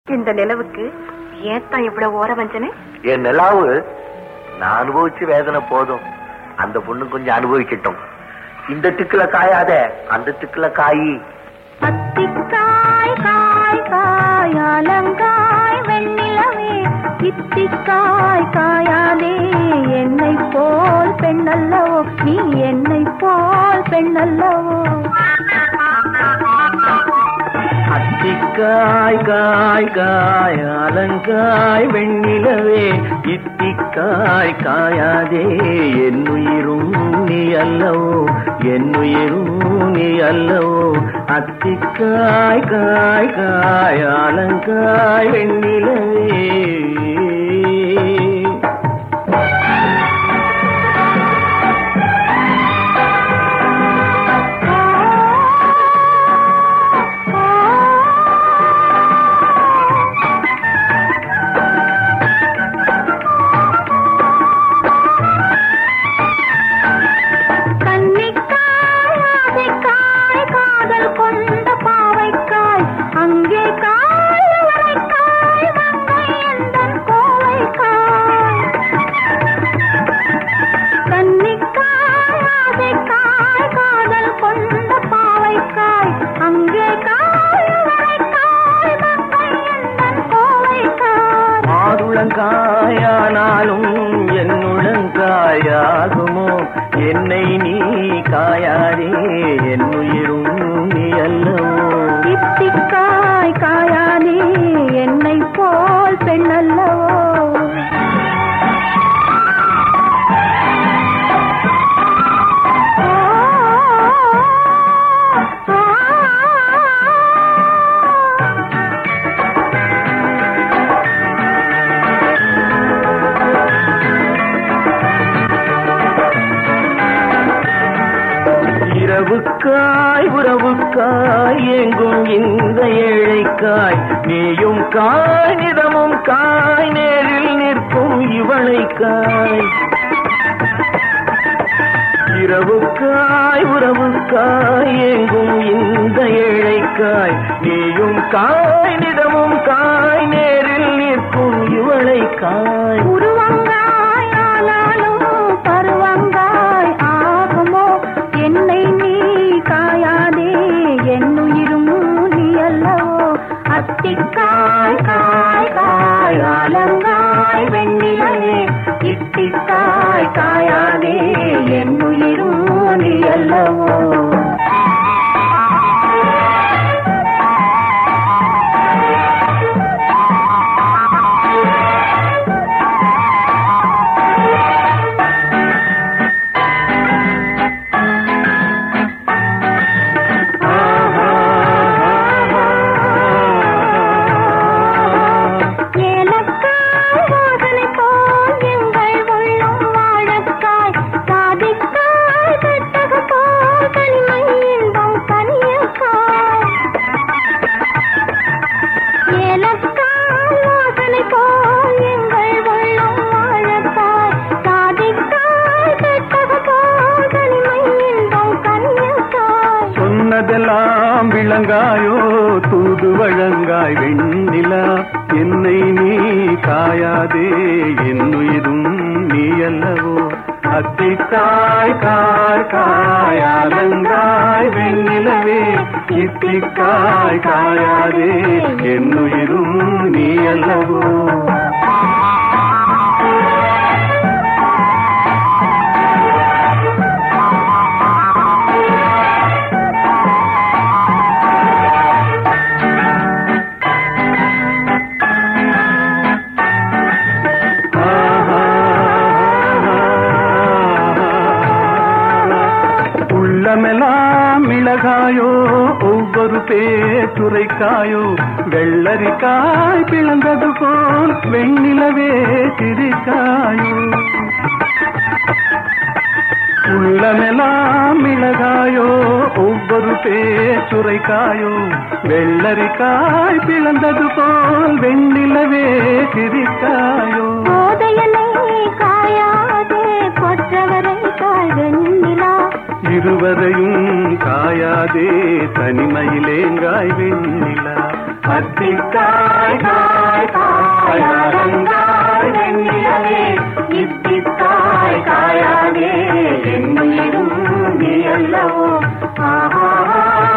இந்த நிலவுக்கு ஏத்தான் இவ்வளவு ஓர வஞ்சனை? என் நிலாவு நான் அனுபவிச்சு வேதனை போதும், அந்த பொண்ணு கொஞ்சம் அனுபவிக்கட்டும். இந்த திக்குல காயாத அந்த திக்குல காயி. அத்திக்காய் காய் காய் அலங்காய் வெண்ணிலவே, இத்திக்காய் காயாதே என்னை போல் பெண்ணல்லவோ, நீ என்னை போல் பெண்ணல்லவோ. அத்திக்காய் காய் காய் அலங்காய் வெண்ணிலவே, இத்திக்காய் காயாதே என்னுயிரும் நீ அல்லவோ, என்னுயிரும் நீ அல்லவோ. அத்திக்காய் காய் காய் அலங்காய் வெண்ணிலவே. காயானாலும் என்னுடங்காயாகுமோ, என்னை நீ காயாதே என்னுயிரும் நீ அல்லவோ. இத்திக்காய் காயாதே என்னை போல் பெண்ணல்லவோ. உறவுக்காய் உறவுக்காய் எங்கும் இந்த ஏழைக்காய், நீயும் காய் நிதமும் காய் நேரில் நிற்கும் இவளைக்காய். இரவுக்காய் உறவுக்காய் எங்கும் இந்த ஏழைக்காய், நீயும் காய் நிதமும் காய் நேரில் நிற்கும் இவளைக்காய். உருவங்காய் ஆனாலும் பருவங்காய் ஆகுமோ, என்னை நீ காயாதே என்னுயிரும் நீ அல்லவோ. அத்திக்காய் காய் காய் அலங்காய் வெண்ணிலவே, இத்திக்காய் காயாதே என்னுயிரும் நீ அல்லவோ. சொன்னதெல்லாம் விளங்காயோ தூது வழங்காய் வெண்ணிலா, என்னை நீ காயாதே என்னுயிரும் நீ அல்லவோ. அத்திக்காய் காய் காய் அலங்காய் வெண்ணிலவே, இத்திக்காய் காயாதே என்னுயிரும் நீ அல்லவோ. உள்ளமெல்லாம் மிளகாயோ ஒவ்வொரு பேச்சுரைக்காயோ, வெள்ளரிக்காய் பிளந்தது போல் வெண்ணிலவே சிரிக்காயோ. உள்ளமெல்லாம் மிளகாயோ ஒவ்வொரு பேச்சுரைக்காயோ, வெள்ளரிக்காய் பிளந்தது போல் வெண்ணிலவே சிரிக்காயோ. போதையனை காயாதே கொற்றவரை காய் வெண்ணிலா, இருவரையும் காயாதே தனிமையிலேங்காய் வெண்ணிலா. அத்திக்காய் காயாதந்தாய் வெண்ணிலவே இத்தித்தாய் காயாதே என்னுயிரும் நீ அல்லவோ. ஆஹா